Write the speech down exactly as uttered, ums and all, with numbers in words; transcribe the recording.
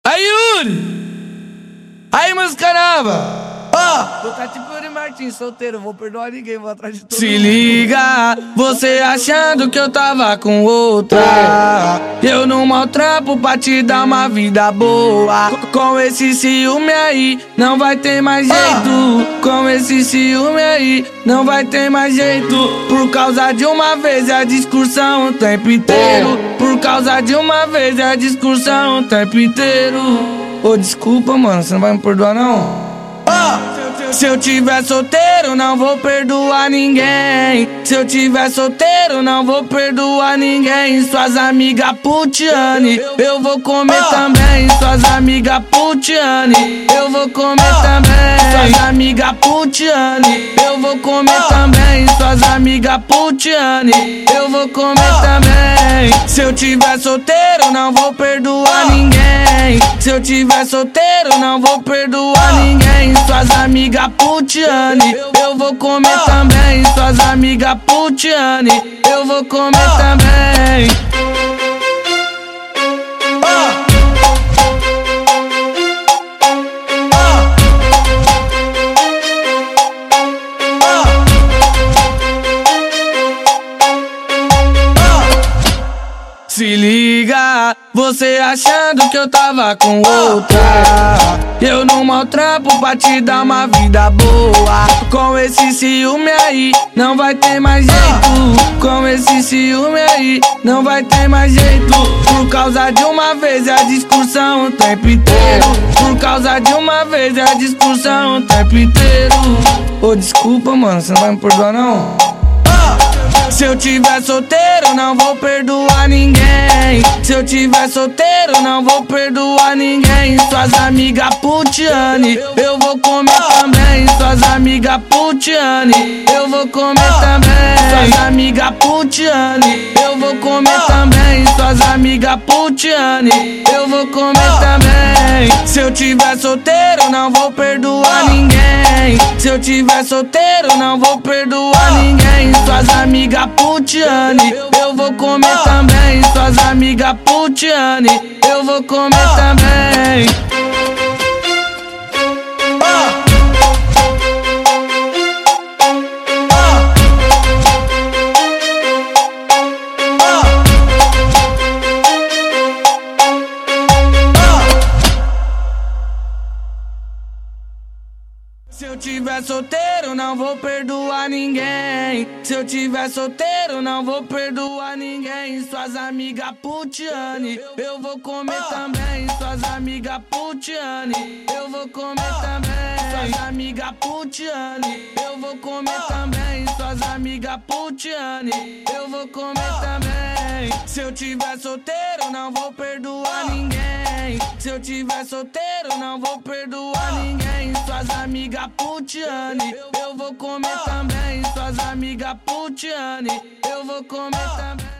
Aí, Yuri! Aí, música nova! Ó! Tô tá tipo Yuri Martins, solteiro, vou perdoar ninguém, vou atrás de todo Se mundo. liga, você achando que eu tava com outra. Eu não maltrapo pra te dar uma vida boa. Com esse ciúme aí, não vai ter mais jeito. Com esse ciúme aí, não vai ter mais jeito. Por causa de uma vez é a discussão o tempo inteiro. Por causa de uma vez é a discussão o tempo inteiro. Ô, desculpa, mano, você não vai me perdoar, não? Se eu tiver solteiro, não vou perdoar ninguém. Se eu tiver solteiro, não vou perdoar ninguém. Suas amigas putiane, eu vou comer também. Suas amigas putiane, eu vou comer também. Suas amigas putiane, eu vou comer também. Suas amigas putiane, eu vou comer também. Se eu tiver solteiro, não vou perdoar ninguém. Se eu tiver solteiro, não vou perdoar ninguém. Suas amigas putiane, eu vou comer também. Suas amigas putiane, eu vou comer também. Se liga, você achando que eu tava com outra. Eu não maltrapo pra te dar uma vida boa. Com esse ciúme aí, não vai ter mais jeito. Com esse ciúme aí, não vai ter mais jeito. Por causa de uma vez é a discussão o tempo inteiro. Por causa de uma vez é a discussão o tempo inteiro. Ô, desculpa, mano, você não vai me perdoar, não? Se eu tiver solteiro, não vou perdoar ninguém. Se eu tiver solteiro, não vou perdoar ninguém. Suas amigas putiane, eu vou comer também. Suas amigas putiane, eu vou comer também. Suas amigas putiane, eu vou comer também. Suas amigas putiane, eu vou comer também. Se eu tiver solteiro, não vou perdoar ninguém. Se eu tiver solteiro, não vou perdoar ninguém. Suas amigas putiane, eu vou comer também. Suas amigas putiane, eu vou comer também. Se eu tiver solteiro, não vou perdoar ninguém. Se eu tiver solteiro, não vou perdoar ninguém. Suas amigas putiane, eu vou comer também. Suas amigas putiane, eu vou comer também. Suas amigas putiane, eu vou comer também. Suas amigas putiane, eu vou comer também. Se eu tiver solteiro, não vou perdoar ninguém. Se eu tiver solteiro, não vou perdoar ninguém. Suas amigas putiane, eu vou comer também. Suas amigas putiane, eu vou comer também.